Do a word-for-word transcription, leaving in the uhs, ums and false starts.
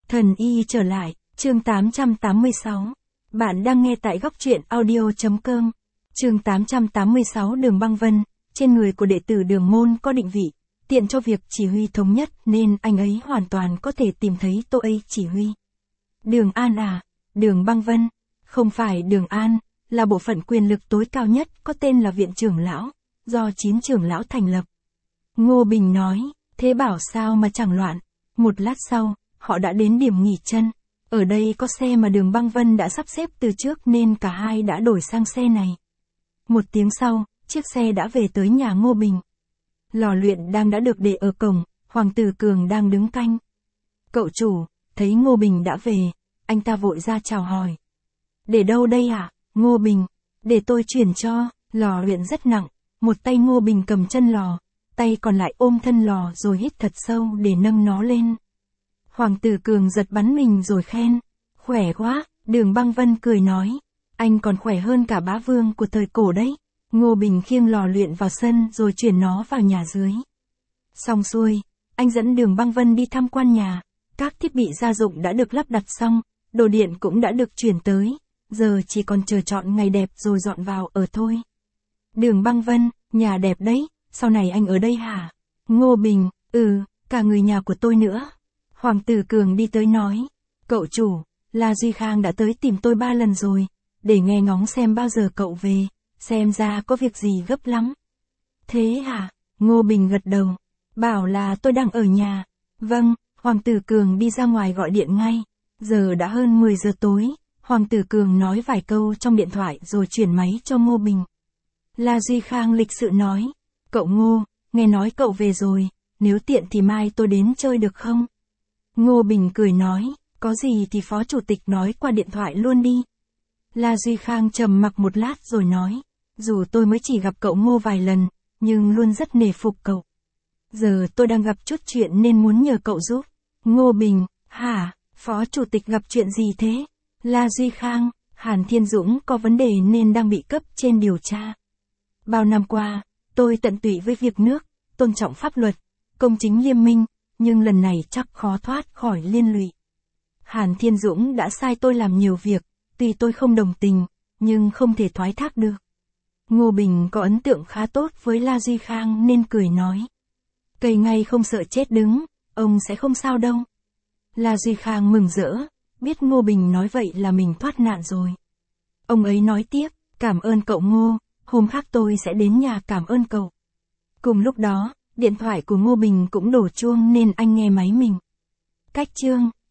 Thần y trở lại, chương tám trăm tám mươi sáu. Bạn đang nghe tại góc truyện audio.com. Chương tám trăm tám mươi sáu Đường Băng Vân, trên người của đệ tử Đường môn có định vị, tiện cho việc chỉ huy thống nhất nên anh ấy hoàn toàn có thể tìm thấy Tô ấy chỉ huy. Đường An à, Đường Băng Vân, không phải Đường An, là bộ phận quyền lực tối cao nhất có tên là Viện Trưởng Lão, do chín trưởng lão thành lập. Ngô Bình nói, thế bảo sao mà chẳng loạn. Một lát sau, họ đã đến điểm nghỉ chân. Ở đây có xe mà Đường Băng Vân đã sắp xếp từ trước nên cả hai đã đổi sang xe này. Một tiếng sau, chiếc xe đã về tới nhà Ngô Bình. Lò luyện đang đã được để ở cổng, Hoàng Tử Cường đang đứng canh. Cậu chủ, thấy Ngô Bình đã về, anh ta vội ra chào hỏi. Để đâu đây ạ, Ngô Bình? Để tôi chuyển cho. Lò luyện rất nặng, một tay Ngô Bình cầm chân lò, tay còn lại ôm thân lò rồi hít thật sâu để nâng nó lên. Hoàng Tử Cường giật bắn mình rồi khen. Khỏe quá, Đường Băng Vân cười nói. Anh còn khỏe hơn cả bá vương của thời cổ đấy. Ngô Bình khiêng lò luyện vào sân rồi chuyển nó vào nhà dưới. Xong xuôi, anh dẫn Đường Băng Vân đi tham quan nhà. Các thiết bị gia dụng đã được lắp đặt xong, đồ điện cũng đã được chuyển tới. Giờ chỉ còn chờ chọn ngày đẹp rồi dọn vào ở thôi. Đường Băng Vân, nhà đẹp đấy, sau này anh ở đây hả? Ngô Bình, ừ, cả người nhà của tôi nữa. Hoàng Tử Cường đi tới nói, cậu chủ, La Duy Khang đã tới tìm tôi ba lần rồi, để nghe ngóng xem bao giờ cậu về, xem ra có việc gì gấp lắm. Thế hả? Ngô Bình gật đầu, bảo là tôi đang ở nhà. Vâng, Hoàng Tử Cường đi ra ngoài gọi điện ngay. Giờ đã hơn mười giờ tối, Hoàng Tử Cường nói vài câu trong điện thoại rồi chuyển máy cho Ngô Bình. La Duy Khang lịch sự nói, cậu Ngô, nghe nói cậu về rồi, nếu tiện thì mai tôi đến chơi được không? Ngô Bình cười nói, có gì thì phó chủ tịch nói qua điện thoại luôn đi. La Duy Khang trầm mặc một lát rồi nói, dù tôi mới chỉ gặp cậu Ngô vài lần, nhưng luôn rất nể phục cậu. Giờ tôi đang gặp chút chuyện nên muốn nhờ cậu giúp. Ngô Bình, hả, phó chủ tịch gặp chuyện gì thế? La Duy Khang, Hàn Thiên Dũng có vấn đề nên đang bị cấp trên điều tra. Bao năm qua, tôi tận tụy với việc nước, tôn trọng pháp luật, công chính liêm minh, nhưng lần này chắc khó thoát khỏi liên lụy. Hàn Thiên Dũng đã sai tôi làm nhiều việc, tuy tôi không đồng tình, nhưng không thể thoái thác được. Ngô Bình có ấn tượng khá tốt với La Duy Khang nên cười nói. Cây ngay không sợ chết đứng, ông sẽ không sao đâu. La Duy Khang mừng rỡ, biết Ngô Bình nói vậy là mình thoát nạn rồi. Ông ấy nói tiếp, cảm ơn cậu Ngô, hôm khác tôi sẽ đến nhà cảm ơn cậu. Cùng lúc đó, điện thoại của Ngô Bình cũng đổ chuông nên anh nghe máy mình. Cách chương